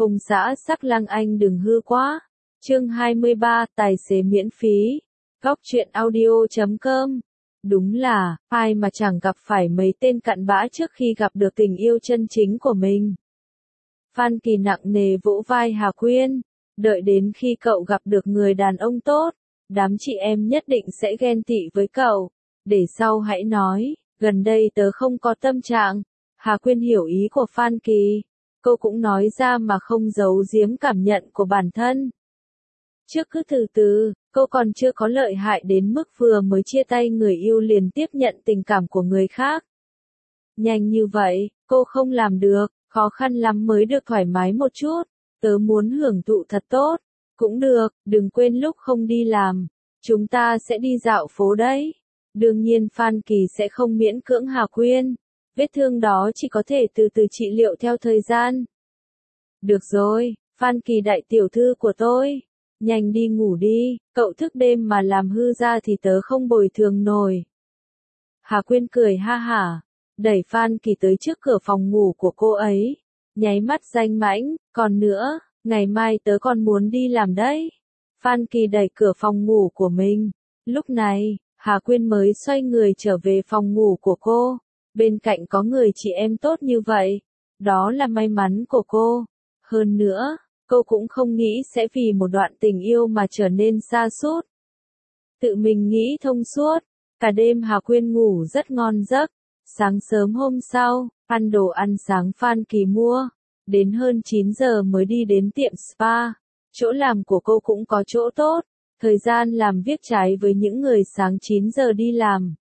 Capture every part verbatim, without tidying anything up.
Ông xã sắc lang anh đừng hư quá. Chương hai mươi ba, tài xế miễn phí. Góc truyện audio chấm com. Đúng là, ai mà chẳng gặp phải mấy tên cặn bã trước khi gặp được tình yêu chân chính của mình. Phan Kỳ nặng nề vỗ vai Hà Quyên. Đợi đến khi cậu gặp được người đàn ông tốt, đám chị em nhất định sẽ ghen tị với cậu. Để sau hãy nói, gần đây tớ không có tâm trạng. Hà Quyên hiểu ý của Phan Kỳ. Cô cũng nói ra mà không giấu giếm cảm nhận của bản thân. Trước cứ từ từ, cô còn chưa có lợi hại đến mức vừa mới chia tay người yêu liền tiếp nhận tình cảm của người khác. Nhanh như vậy, cô không làm được, khó khăn lắm mới được thoải mái một chút. Tớ muốn hưởng thụ thật tốt. Cũng được, đừng quên lúc không đi làm. Chúng ta sẽ đi dạo phố đấy. Đương nhiên Phan Kỳ sẽ không miễn cưỡng Hà Quyên. Vết thương đó chỉ có thể từ từ trị liệu theo thời gian. Được rồi, Phan Kỳ đại tiểu thư của tôi. Nhanh đi ngủ đi, cậu thức đêm mà làm hư ra thì tớ không bồi thường nổi. Hà Quyên cười ha hả, đẩy Phan Kỳ tới trước cửa phòng ngủ của cô ấy. Nháy mắt danh mãnh, còn nữa, ngày mai tớ còn muốn đi làm đấy. Phan Kỳ đẩy cửa phòng ngủ của mình. Lúc này, Hà Quyên mới xoay người trở về phòng ngủ của cô. Bên cạnh có người chị em tốt như vậy. Đó là may mắn của cô. Hơn nữa, cô cũng không nghĩ sẽ vì một đoạn tình yêu mà trở nên sa sút. Tự mình nghĩ thông suốt. Cả đêm Hà Quyên ngủ rất ngon giấc. Sáng sớm hôm sau, ăn đồ ăn sáng Phan Kỳ mua. Đến hơn chín giờ mới đi đến tiệm spa. Chỗ làm của cô cũng có chỗ tốt. Thời gian làm việc trái với những người sáng chín giờ đi làm.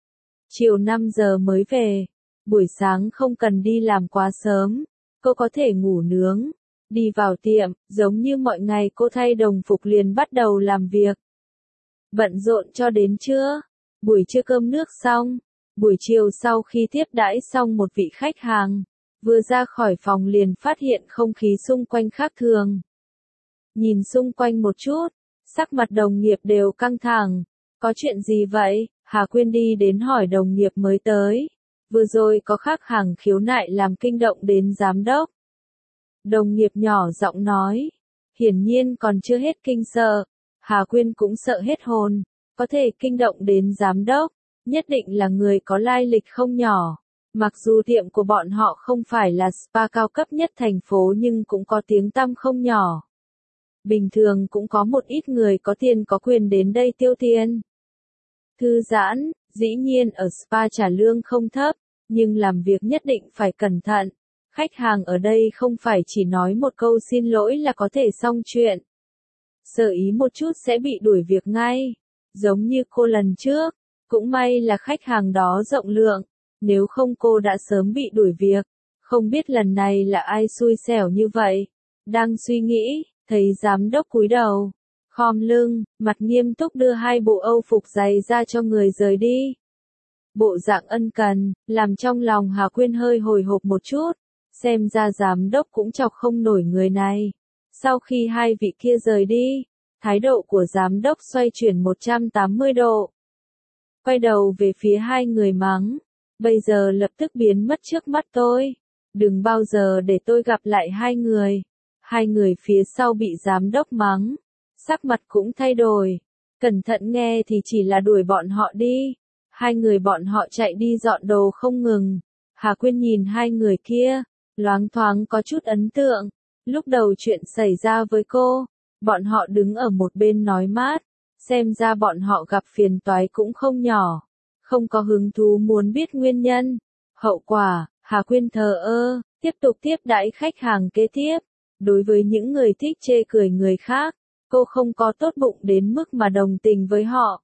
Chiều năm giờ mới về. Buổi sáng không cần đi làm quá sớm. Cô có thể ngủ nướng. Đi vào tiệm, giống như mọi ngày cô thay đồng phục liền bắt đầu làm việc. Bận rộn cho đến trưa. Buổi trưa cơm nước xong. Buổi chiều sau khi tiếp đãi xong một vị khách hàng. Vừa ra khỏi phòng liền phát hiện không khí xung quanh khác thường. Nhìn xung quanh một chút. Sắc mặt đồng nghiệp đều căng thẳng. Có chuyện gì vậy? Hà Quyên đi đến hỏi đồng nghiệp mới tới. Vừa rồi có khách hàng khiếu nại làm kinh động đến giám đốc. Đồng nghiệp nhỏ giọng nói. Hiển nhiên còn chưa hết kinh sợ. Hà Quyên cũng sợ hết hồn. Có thể kinh động đến giám đốc. Nhất định là người có lai lịch không nhỏ. Mặc dù tiệm của bọn họ không phải là spa cao cấp nhất thành phố nhưng cũng có tiếng tăm không nhỏ. Bình thường cũng có một ít người có tiền có quyền đến đây tiêu tiền. Thư giãn, dĩ nhiên ở spa trả lương không thấp, nhưng làm việc nhất định phải cẩn thận. Khách hàng ở đây không phải chỉ nói một câu xin lỗi là có thể xong chuyện. Sơ ý một chút sẽ bị đuổi việc ngay. Giống như cô lần trước, cũng may là khách hàng đó rộng lượng, nếu không cô đã sớm bị đuổi việc. Không biết lần này là ai xui xẻo như vậy. Đang suy nghĩ, thấy giám đốc cúi đầu, khom lưng, mặt nghiêm túc đưa hai bộ âu phục dày ra cho người rời đi. Bộ dạng ân cần, làm trong lòng Hà Quyên hơi hồi hộp một chút, xem ra giám đốc cũng chọc không nổi người này. Sau khi hai vị kia rời đi, thái độ của giám đốc xoay chuyển một trăm tám mươi độ. Quay đầu về phía hai người mắng, bây giờ lập tức biến mất trước mắt tôi. Đừng bao giờ để tôi gặp lại hai người. Hai người phía sau bị giám đốc mắng, sắc mặt cũng thay đổi. Cẩn thận nghe thì chỉ là đuổi bọn họ đi. Hai người bọn họ chạy đi dọn đồ không ngừng. Hà Quyên nhìn hai người kia, loáng thoáng có chút ấn tượng. Lúc đầu chuyện xảy ra với cô, bọn họ đứng ở một bên nói mát. Xem ra bọn họ gặp phiền toái cũng không nhỏ. Không có hứng thú muốn biết nguyên nhân. Hậu quả, Hà Quyên thờ ơ, tiếp tục tiếp đãi khách hàng kế tiếp. Đối với những người thích chê cười người khác, cô không có tốt bụng đến mức mà đồng tình với họ.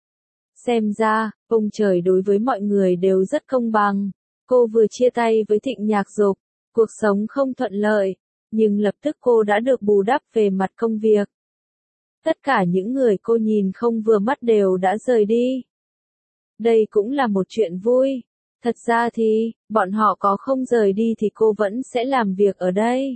Xem ra, ông trời đối với mọi người đều rất công bằng. Cô vừa chia tay với Thịnh Nhạc Dục, cuộc sống không thuận lợi, nhưng lập tức cô đã được bù đắp về mặt công việc. Tất cả những người cô nhìn không vừa mắt đều đã rời đi. Đây cũng là một chuyện vui. Thật ra thì, bọn họ có không rời đi thì cô vẫn sẽ làm việc ở đây.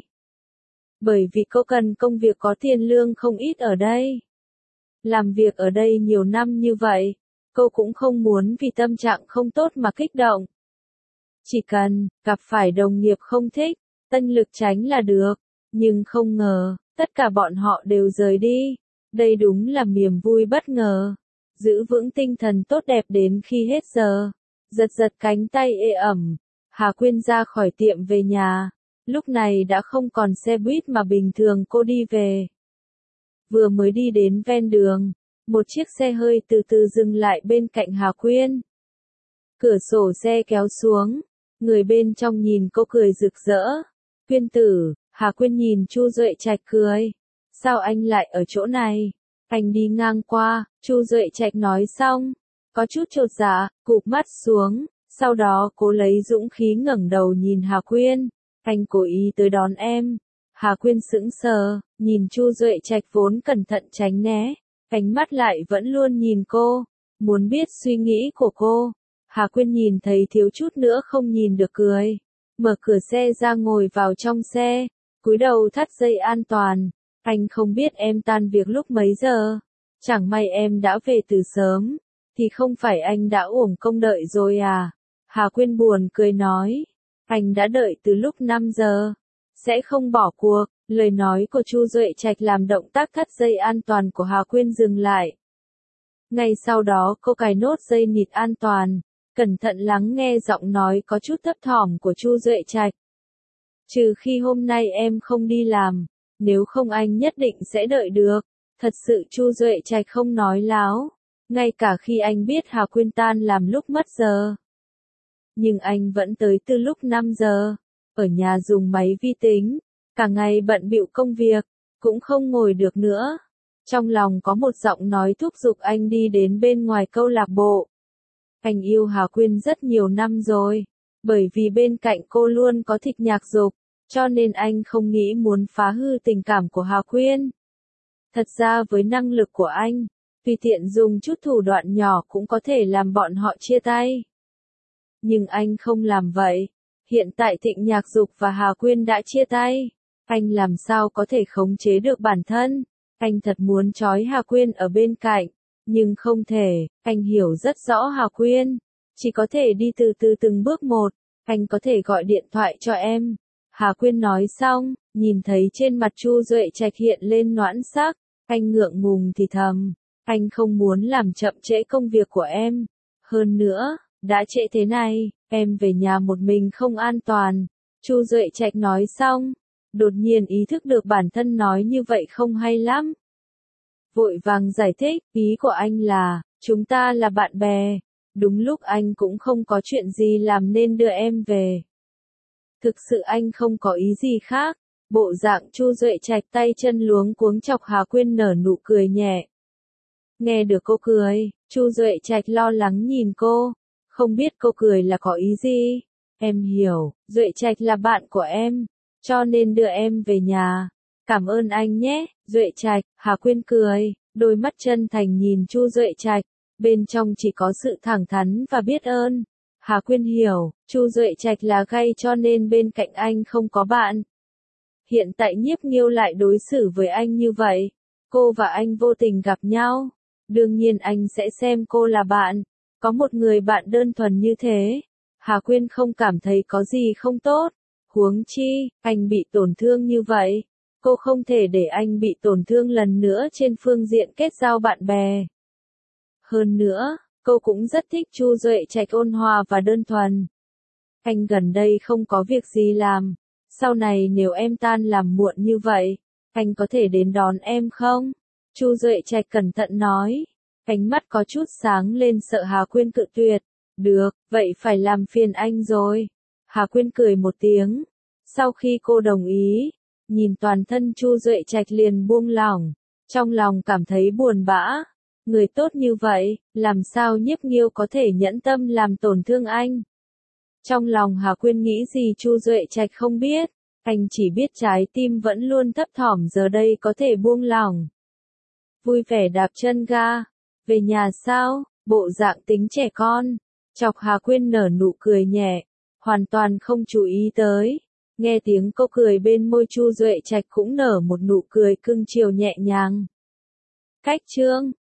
Bởi vì cô cần công việc có tiền lương không ít ở đây. Làm việc ở đây nhiều năm như vậy, cô cũng không muốn vì tâm trạng không tốt mà kích động. Chỉ cần gặp phải đồng nghiệp không thích, Tân Lực tránh là được. Nhưng không ngờ, tất cả bọn họ đều rời đi. Đây đúng là niềm vui bất ngờ. Giữ vững tinh thần tốt đẹp đến khi hết giờ. Giật giật cánh tay ê ẩm. Hà Quyên ra khỏi tiệm về nhà. Lúc này đã không còn xe buýt mà bình thường cô đi về. Vừa mới đi đến ven đường, một chiếc xe hơi từ từ dừng lại bên cạnh Hà Quyên. Cửa sổ xe kéo xuống, người bên trong nhìn cô cười rực rỡ. Quyên tử, Hà Quyên nhìn Chu Duệ Trạch cười. Sao anh lại ở chỗ này? Anh đi ngang qua, Chu Duệ Trạch nói xong. Có chút chột dạ, cụp mắt xuống, sau đó cố lấy dũng khí ngẩng đầu nhìn Hà Quyên. Anh cố ý tới đón em. Hà Quyên sững sờ, nhìn Chu Duệ Trạch vốn cẩn thận tránh né. Ánh mắt lại vẫn luôn nhìn cô, muốn biết suy nghĩ của cô. Hà Quyên nhìn thấy thiếu chút nữa không nhìn được cười. Mở cửa xe ra ngồi vào trong xe, cúi đầu thắt dây an toàn. Anh không biết em tan việc lúc mấy giờ. Chẳng may em đã về từ sớm, thì không phải anh đã uổng công đợi rồi à? Hà Quyên buồn cười nói. Anh đã đợi từ lúc năm giờ. Sẽ không bỏ cuộc. Lời nói của Chu Duệ Trạch làm động tác thắt dây an toàn của Hà Quyên dừng lại. Ngay sau đó cô cài nốt dây nịt an toàn, cẩn thận lắng nghe giọng nói có chút thấp thỏm của Chu Duệ Trạch. Trừ khi hôm nay em không đi làm, nếu không anh nhất định sẽ đợi được. Thật sự Chu Duệ Trạch không nói láo, ngay cả khi anh biết Hà Quyên tan làm lúc mất giờ. Nhưng anh vẫn tới từ lúc năm giờ, ở nhà dùng máy vi tính, cả ngày bận bịu công việc, cũng không ngồi được nữa. Trong lòng có một giọng nói thúc giục anh đi đến bên ngoài câu lạc bộ. Anh yêu Hà Quyên rất nhiều năm rồi, bởi vì bên cạnh cô luôn có Thích Nhạc Dục, cho nên anh không nghĩ muốn phá hư tình cảm của Hà Quyên. Thật ra với năng lực của anh, tùy tiện dùng chút thủ đoạn nhỏ cũng có thể làm bọn họ chia tay. Nhưng anh không làm vậy. Hiện tại Thịnh Nhạc Dục và Hà Quyên đã chia tay. Anh làm sao có thể khống chế được bản thân? Anh thật muốn trói Hà Quyên ở bên cạnh, nhưng không thể. Anh hiểu rất rõ Hà Quyên, chỉ có thể đi từ từ từng bước một. Anh có thể gọi điện thoại cho em. Hà Quyên nói xong, nhìn thấy trên mặt Chu Duệ Trạch hiện lên noãn sắc. Anh ngượng ngùng thì thầm. Anh không muốn làm chậm trễ công việc của em. Hơn nữa, đã trễ thế này, em về nhà một mình không an toàn. Chu Duệ Trạch nói xong, đột nhiên ý thức được bản thân nói như vậy không hay lắm. Vội vàng giải thích, ý của anh là, chúng ta là bạn bè. Đúng lúc anh cũng không có chuyện gì làm nên đưa em về. Thực sự anh không có ý gì khác. Bộ dạng Chu Duệ Trạch tay chân luống cuống chọc Hà Quyên nở nụ cười nhẹ. Nghe được cô cười, Chu Duệ Trạch lo lắng nhìn cô. Không biết cô cười là có ý gì? Em hiểu, Duệ Trạch là bạn của em, cho nên đưa em về nhà. Cảm ơn anh nhé, Duệ Trạch. Hà Quyên cười, đôi mắt chân thành nhìn Chu Duệ Trạch, bên trong chỉ có sự thẳng thắn và biết ơn. Hà Quyên hiểu, Chu Duệ Trạch là gay cho nên bên cạnh anh không có bạn. Hiện tại Nhiếp Nghiêu lại đối xử với anh như vậy. Cô và anh vô tình gặp nhau. Đương nhiên anh sẽ xem cô là bạn. Có một người bạn đơn thuần như thế. Hà Quyên không cảm thấy có gì không tốt. Huống chi, anh bị tổn thương như vậy. Cô không thể để anh bị tổn thương lần nữa trên phương diện kết giao bạn bè. Hơn nữa, cô cũng rất thích Chu Duệ Trạch ôn hòa và đơn thuần. Anh gần đây không có việc gì làm. Sau này nếu em tan làm muộn như vậy, anh có thể đến đón em không? Chu Duệ Trạch cẩn thận nói. Ánh mắt có chút sáng lên sợ Hà Quyên cự tuyệt. Được, vậy phải làm phiền anh rồi. Hà Quyên cười một tiếng. Sau khi cô đồng ý, nhìn toàn thân Chu Duệ Trạch liền buông lỏng. Trong lòng cảm thấy buồn bã. Người tốt như vậy, làm sao Nhiếp Nghiêu có thể nhẫn tâm làm tổn thương anh? Trong lòng Hà Quyên nghĩ gì Chu Duệ Trạch không biết. Anh chỉ biết trái tim vẫn luôn thấp thỏm giờ đây có thể buông lỏng. Vui vẻ đạp chân ga. Về nhà sao? Bộ dạng tính trẻ con. Chọc Hà Quyên nở nụ cười nhẹ. Hoàn toàn không chú ý tới. Nghe tiếng cô cười bên môi Chu Duệ Trạch cũng nở một nụ cười cưng chiều nhẹ nhàng. Cách chương